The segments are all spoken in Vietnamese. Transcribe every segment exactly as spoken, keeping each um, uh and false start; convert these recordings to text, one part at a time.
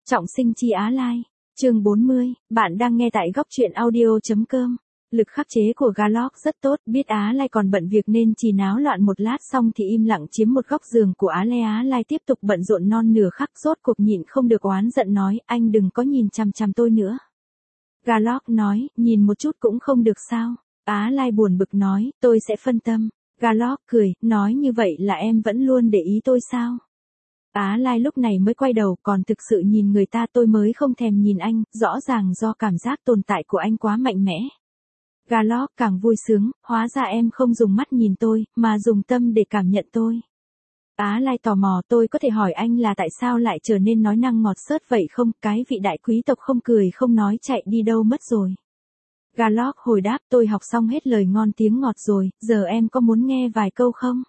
Trọng sinh chi Á Lai, chương bốn mươi, bạn đang nghe tại góc truyện audio.com. Lực khắc chế của Garlock rất tốt, biết Á Lai còn bận việc nên chỉ náo loạn một lát xong thì im lặng chiếm một góc giường của Á Lai. Á Lai tiếp tục bận rộn non nửa khắc, rốt cuộc nhịn không được oán giận nói, anh đừng có nhìn chằm chằm tôi nữa. Garlock nói, nhìn một chút cũng không được sao? Á Lai buồn bực nói, tôi sẽ phân tâm. Garlock cười, nói như vậy là em vẫn luôn để ý tôi sao? Á Lai lúc này mới quay đầu, còn thực sự nhìn người ta, tôi mới không thèm nhìn anh, rõ ràng do cảm giác tồn tại của anh quá mạnh mẽ. Garlock càng vui sướng, hóa ra em không dùng mắt nhìn tôi, mà dùng tâm để cảm nhận tôi. Á Lai tò mò, tôi có thể hỏi anh là tại sao lại trở nên nói năng ngọt xớt vậy không? Cái vị đại quý tộc không cười không nói chạy đi đâu mất rồi. Garlock hồi đáp, tôi học xong hết lời ngon tiếng ngọt rồi, giờ em có muốn nghe vài câu không?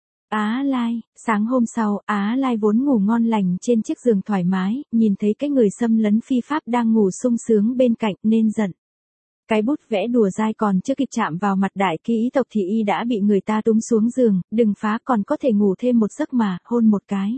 Á Lai, sáng hôm sau, Á Lai vốn ngủ ngon lành trên chiếc giường thoải mái, nhìn thấy cái người xâm lấn phi pháp đang ngủ sung sướng bên cạnh nên giận. Cái bút vẽ đùa dai còn chưa kịp chạm vào mặt đại quý tộc thì y đã bị người ta túm xuống giường, đừng phá, còn có thể ngủ thêm một giấc mà, hôn một cái.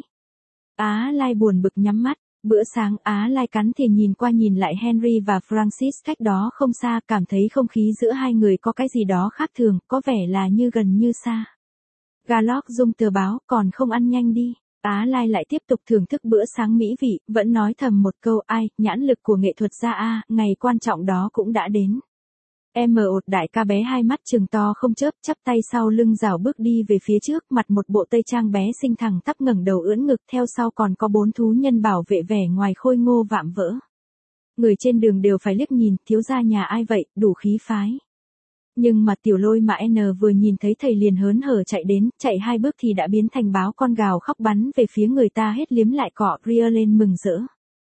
Á Lai buồn bực nhắm mắt, bữa sáng Á Lai cắn thì nhìn qua nhìn lại Henry và Francis cách đó không xa, cảm thấy không khí giữa hai người có cái gì đó khác thường, có vẻ là như gần như xa. Garlock rung tờ báo, còn không ăn nhanh đi. Á Lai lại tiếp tục thưởng thức bữa sáng mỹ vị, vẫn nói thầm một câu, ai, nhãn lực của nghệ thuật gia a, ngày quan trọng đó cũng đã đến. Em mờ ột đại ca bé hai mắt trừng to không chớp, chắp tay sau lưng rảo bước đi về phía trước, mặt một bộ tây trang bé xinh thẳng tắp ngẩng đầu ưỡn ngực, theo sau còn có bốn thú nhân bảo vệ vẻ ngoài khôi ngô vạm vỡ. Người trên đường đều phải liếc nhìn, thiếu gia nhà ai vậy, đủ khí phái. Nhưng mà tiểu lôi mà N vừa nhìn thấy thầy liền hớn hở chạy đến, chạy hai bước thì đã biến thành báo con gào khóc bắn về phía người ta, hết liếm lại cọ, ria lên mừng rỡ.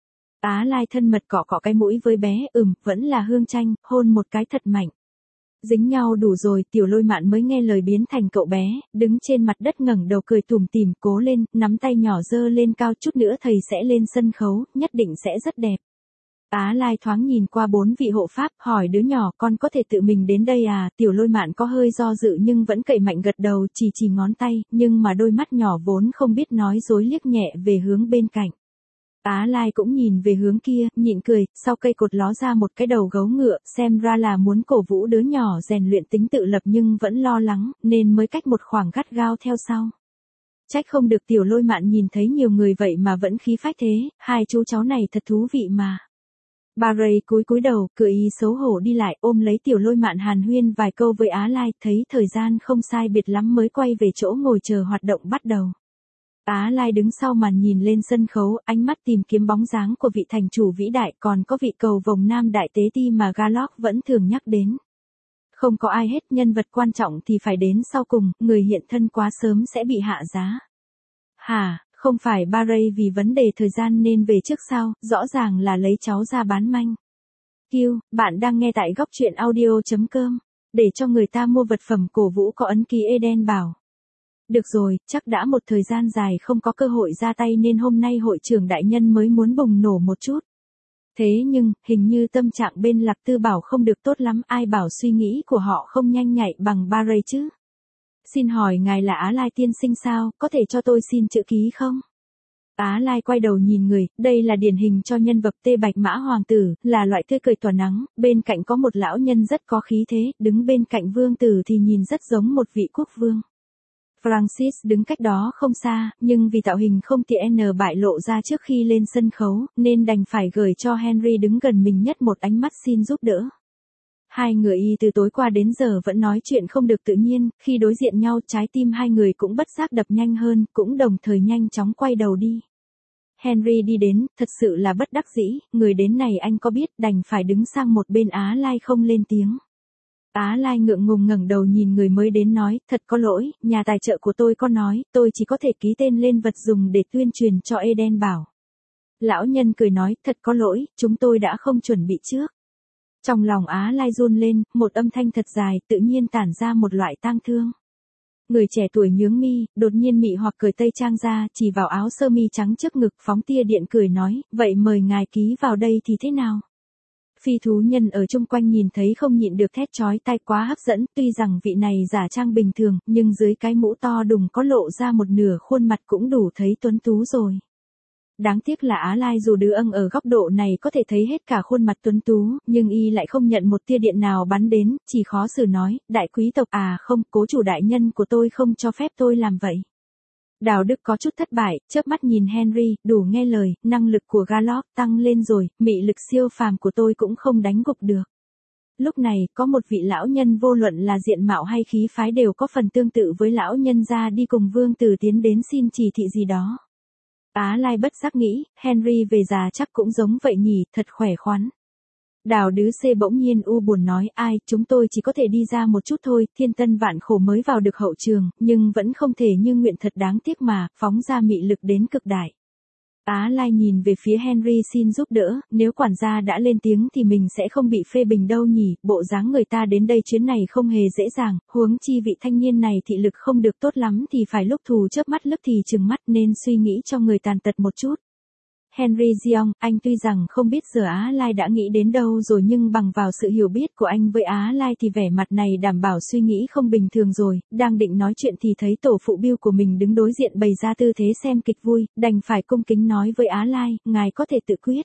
Á Lai thân mật cọ cọ cái mũi với bé, ừm, vẫn là hương chanh, hôn một cái thật mạnh. Dính nhau đủ rồi, tiểu lôi mạn mới nghe lời biến thành cậu bé, đứng trên mặt đất ngẩng đầu cười tủm tỉm, cố lên, nắm tay nhỏ giơ lên cao, chút nữa thầy sẽ lên sân khấu, nhất định sẽ rất đẹp. Á Lai thoáng nhìn qua bốn vị hộ pháp, hỏi đứa nhỏ, con có thể tự mình đến đây à? Tiểu lôi mạn có hơi do dự nhưng vẫn cậy mạnh gật đầu, chỉ chỉ ngón tay, nhưng mà đôi mắt nhỏ vốn không biết nói dối liếc nhẹ về hướng bên cạnh. Á Lai cũng nhìn về hướng kia, nhịn cười, sau cây cột ló ra một cái đầu gấu ngựa, xem ra là muốn cổ vũ đứa nhỏ rèn luyện tính tự lập nhưng vẫn lo lắng, nên mới cách một khoảng gắt gao theo sau. Trách không được tiểu lôi mạn nhìn thấy nhiều người vậy mà vẫn khí phách thế, hai chú cháu này thật thú vị mà. Bà Ray cúi cúi đầu, cười y xấu hổ đi lại, ôm lấy tiểu lôi mạn hàn huyên vài câu với Á Lai, thấy thời gian không sai biệt lắm mới quay về chỗ ngồi chờ hoạt động bắt đầu. Á Lai đứng sau màn nhìn lên sân khấu, ánh mắt tìm kiếm bóng dáng của vị thành chủ vĩ đại, còn có vị cầu vồng nam đại tế ti mà Garlock vẫn thường nhắc đến. Không có ai hết, nhân vật quan trọng thì phải đến sau cùng, người hiện thân quá sớm sẽ bị hạ giá. Hả? Không phải ba Ray vì vấn đề thời gian nên về trước sao, rõ ràng là lấy cháu ra bán manh. Kiêu, bạn đang nghe tại góc truyện audio.com, để cho người ta mua vật phẩm cổ vũ có ấn ký Eden bảo. Được rồi, chắc đã một thời gian dài không có cơ hội ra tay nên hôm nay hội trưởng đại nhân mới muốn bùng nổ một chút. Thế nhưng, hình như tâm trạng bên Lạc Tư Bảo không được tốt lắm, ai bảo suy nghĩ của họ không nhanh nhạy bằng ba Ray chứ. Xin hỏi ngài là Á Lai tiên sinh sao, có thể cho tôi xin chữ ký không? Á Lai quay đầu nhìn người, đây là điển hình cho nhân vật Tê Bạch Mã Hoàng tử, là loại tươi cười tỏa nắng, bên cạnh có một lão nhân rất có khí thế, đứng bên cạnh vương tử thì nhìn rất giống một vị quốc vương. Francis đứng cách đó không xa, nhưng vì tạo hình không tiện bại lộ ra trước khi lên sân khấu, nên đành phải gửi cho Henry đứng gần mình nhất một ánh mắt xin giúp đỡ. Hai người y từ tối qua đến giờ vẫn nói chuyện không được tự nhiên, khi đối diện nhau trái tim hai người cũng bất giác đập nhanh hơn, cũng đồng thời nhanh chóng quay đầu đi. Henry đi đến, thật sự là bất đắc dĩ, người đến này anh có biết, đành phải đứng sang một bên. Á Lai không lên tiếng. Á Lai ngượng ngùng ngẩng đầu nhìn người mới đến nói, thật có lỗi, nhà tài trợ của tôi có nói, tôi chỉ có thể ký tên lên vật dùng để tuyên truyền cho Eden bảo. Lão nhân cười nói, thật có lỗi, chúng tôi đã không chuẩn bị trước. Trong lòng Á Lai run lên, một âm thanh thật dài, tự nhiên tản ra một loại tang thương. Người trẻ tuổi nhướng mi, đột nhiên mị hoặc cởi tây trang ra, chỉ vào áo sơ mi trắng trước ngực, phóng tia điện cười nói, vậy mời ngài ký vào đây thì thế nào? Phi thú nhân ở chung quanh nhìn thấy không nhịn được thét chói tai, quá hấp dẫn, tuy rằng vị này giả trang bình thường, nhưng dưới cái mũ to đùng có lộ ra một nửa khuôn mặt cũng đủ thấy tuấn tú rồi. đáng tiếc là Á Lai dù đứa âng ở góc độ này có thể thấy hết cả khuôn mặt tuấn tú, nhưng y lại không nhận một tia điện nào bắn đến, chỉ khó xử nói, đại quý tộc à không, cố chủ đại nhân của tôi không cho phép tôi làm vậy. Đào Đức có chút thất bại, chớp mắt nhìn Henry, đủ nghe lời, năng lực của Garlock tăng lên rồi, mị lực siêu phàm của tôi cũng không đánh gục được. Lúc này, có một vị lão nhân vô luận là diện mạo hay khí phái đều có phần tương tự với lão nhân ra đi cùng vương tử tiến đến xin chỉ thị gì đó. Á Lai bất giác nghĩ, Henry về già chắc cũng giống vậy nhỉ, thật khỏe khoắn. Đào Đứ C bỗng nhiên u buồn nói, ai, chúng tôi chỉ có thể đi ra một chút thôi, thiên tân vạn khổ mới vào được hậu trường, nhưng vẫn không thể như nguyện, thật đáng tiếc mà, phóng ra mị lực đến cực đại. Á Lai nhìn về phía Henry xin giúp đỡ, nếu quản gia đã lên tiếng thì mình sẽ không bị phê bình đâu nhỉ, bộ dáng người ta đến đây chuyến này không hề dễ dàng, huống chi vị thanh niên này thị lực không được tốt lắm thì phải lúc thù chớp mắt lúc thì chừng mắt nên suy nghĩ cho người tàn tật một chút. Henry Jeong, anh tuy rằng không biết giờ Á Lai đã nghĩ đến đâu rồi nhưng bằng vào sự hiểu biết của anh với Á Lai thì vẻ mặt này đảm bảo suy nghĩ không bình thường rồi, đang định nói chuyện thì thấy tổ phụ Bill của mình đứng đối diện bày ra tư thế xem kịch vui, đành phải cung kính nói với Á Lai, ngài có thể tự quyết.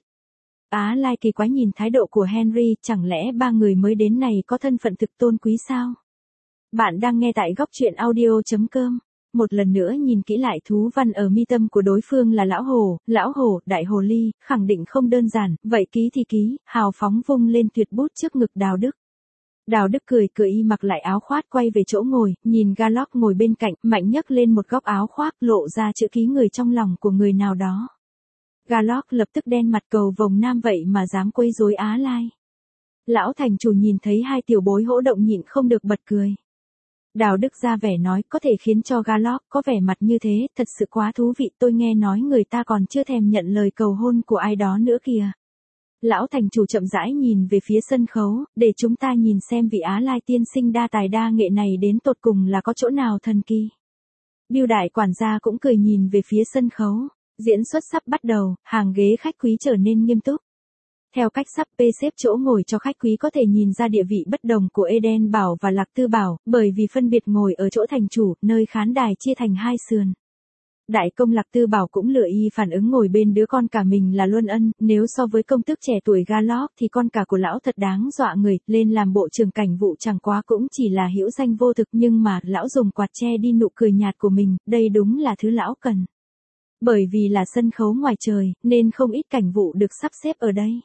Á Lai kỳ quái nhìn thái độ của Henry, chẳng lẽ ba người mới đến này có thân phận thực tôn quý sao? Bạn đang nghe tại góc truyện audio chấm com. Một lần nữa nhìn kỹ lại thú văn ở mi tâm của đối phương là lão hồ, lão hồ, đại hồ ly, khẳng định không đơn giản, vậy ký thì ký, hào phóng vung lên tuyệt bút trước ngực Đào Đức. Đào Đức cười cười y mặc lại áo khoác quay về chỗ ngồi, nhìn Garlock ngồi bên cạnh, mạnh nhấc lên một góc áo khoác lộ ra chữ ký người trong lòng của người nào đó. Garlock lập tức đen mặt cầu vồng nam vậy mà dám quấy rối Á Lai. Lão thành chủ nhìn thấy hai tiểu bối hỗ động nhịn không được bật cười. Đào Đức ra vẻ nói, có thể khiến cho Garlock có vẻ mặt như thế, thật sự quá thú vị, tôi nghe nói người ta còn chưa thèm nhận lời cầu hôn của ai đó nữa kìa. Lão thành chủ chậm rãi nhìn về phía sân khấu, để chúng ta nhìn xem vị Á Lai tiên sinh đa tài đa nghệ này đến tột cùng là có chỗ nào thần kỳ. Bill đại quản gia cũng cười nhìn về phía sân khấu, diễn xuất sắp bắt đầu, hàng ghế khách quý trở nên nghiêm túc. Theo cách sắp p xếp chỗ ngồi cho khách quý có thể nhìn ra địa vị bất đồng của Eden Bảo và Lạc Tư Bảo, bởi vì phân biệt ngồi ở chỗ thành chủ, nơi khán đài chia thành hai sườn. Đại công Lạc Tư Bảo cũng lựa y phản ứng ngồi bên đứa con cả mình là Luân Ân, nếu so với công tước trẻ tuổi Garlock thì con cả của lão thật đáng dọa người, lên làm bộ trưởng cảnh vụ chẳng quá cũng chỉ là hữu danh vô thực, nhưng mà lão dùng quạt che đi nụ cười nhạt của mình, đây đúng là thứ lão cần. Bởi vì là sân khấu ngoài trời, nên không ít cảnh vụ được sắp xếp ở đây.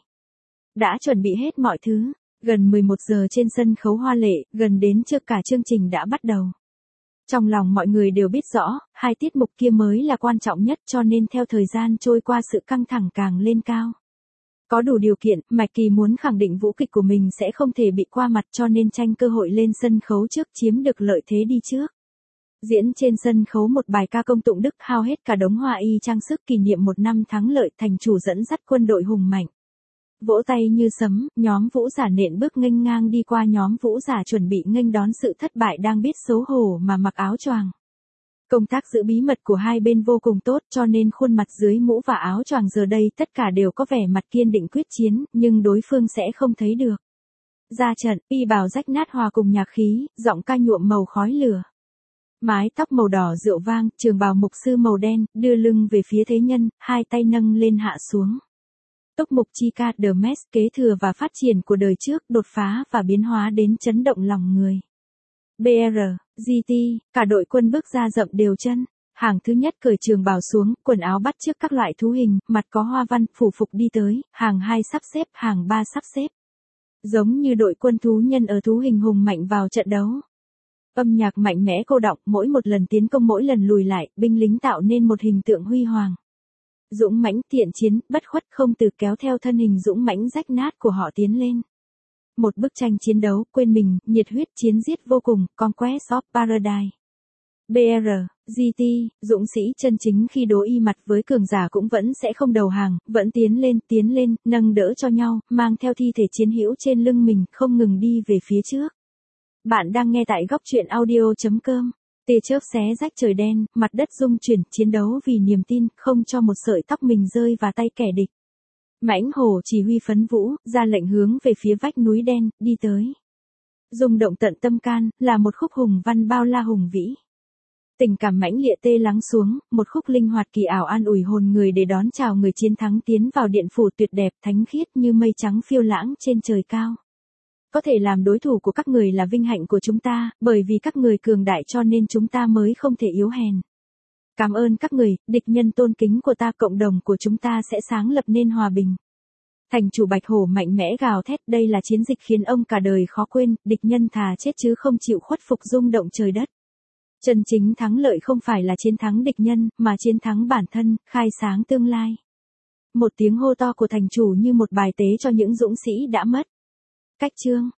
Đã chuẩn bị hết mọi thứ, gần mười một giờ trên sân khấu hoa lệ, gần đến trước cả chương trình đã bắt đầu. Trong lòng mọi người đều biết rõ, hai tiết mục kia mới là quan trọng nhất cho nên theo thời gian trôi qua sự căng thẳng càng lên cao. Có đủ điều kiện, Mạch Kỳ muốn khẳng định vũ kịch của mình sẽ không thể bị qua mặt cho nên tranh cơ hội lên sân khấu trước chiếm được lợi thế đi trước. Diễn trên sân khấu một bài ca công tụng đức hao hết cả đống hoa y trang sức kỷ niệm một năm thắng lợi, thành chủ dẫn dắt quân đội hùng mạnh. Vỗ tay như sấm, nhóm vũ giả nện bước nghênh ngang đi qua nhóm vũ giả chuẩn bị nghênh đón sự thất bại đang biết xấu hổ mà mặc áo choàng. Công tác giữ bí mật của hai bên vô cùng tốt cho nên khuôn mặt dưới mũ và áo choàng giờ đây tất cả đều có vẻ mặt kiên định quyết chiến, nhưng đối phương sẽ không thấy được. Ra trận, y bào rách nát hòa cùng nhạc khí, giọng ca nhuộm màu khói lửa. Mái tóc màu đỏ rượu vang, trường bào mục sư màu đen, đưa lưng về phía thế nhân, hai tay nâng lên hạ xuống. Túc mục Chica The Mess kế thừa và phát triển của đời trước, đột phá và biến hóa đến chấn động lòng người. bê rờ, giê tê, cả đội quân bước ra rậm đều chân. Hàng thứ nhất cởi trường bào xuống, quần áo bắt chước các loại thú hình, mặt có hoa văn, phủ phục đi tới, hàng hai sắp xếp, hàng ba sắp xếp. Giống như đội quân thú nhân ở thú hình hùng mạnh vào trận đấu. Âm nhạc mạnh mẽ cô đọng, mỗi một lần tiến công mỗi lần lùi lại, binh lính tạo nên một hình tượng huy hoàng. Dũng mãnh thiện chiến, bất khuất không từ kéo theo thân hình dũng mãnh rách nát của họ tiến lên. Một bức tranh chiến đấu, quên mình, nhiệt huyết chiến giết vô cùng, Conquest of Paradise. bê rờ, giê tê, dũng sĩ chân chính khi đối y mặt với cường giả cũng vẫn sẽ không đầu hàng, vẫn tiến lên, tiến lên, nâng đỡ cho nhau, mang theo thi thể chiến hữu trên lưng mình, không ngừng đi về phía trước. Bạn đang nghe tại góc truyện audio chấm com. Tia chớp xé rách trời đen, mặt đất rung chuyển, chiến đấu vì niềm tin, không cho một sợi tóc mình rơi vào tay kẻ địch. Mãnh hổ chỉ huy phấn vũ, ra lệnh hướng về phía vách núi đen, đi tới. Rung động tận tâm can, là một khúc hùng văn bao la hùng vĩ. Tình cảm mãnh liệt tê lắng xuống, một khúc linh hoạt kỳ ảo an ủi hồn người để đón chào người chiến thắng tiến vào điện phủ tuyệt đẹp thánh khiết như mây trắng phiêu lãng trên trời cao. Có thể làm đối thủ của các người là vinh hạnh của chúng ta, bởi vì các người cường đại cho nên chúng ta mới không thể yếu hèn. Cảm ơn các người, địch nhân tôn kính của ta, cộng đồng của chúng ta sẽ sáng lập nên hòa bình. Thành chủ Bạch Hổ mạnh mẽ gào thét, đây là chiến dịch khiến ông cả đời khó quên, địch nhân thà chết chứ không chịu khuất phục, rung động trời đất. Chân chính thắng lợi không phải là chiến thắng địch nhân, mà chiến thắng bản thân, khai sáng tương lai. Một tiếng hô to của thành chủ như một bài tế cho những dũng sĩ đã mất. Cách chương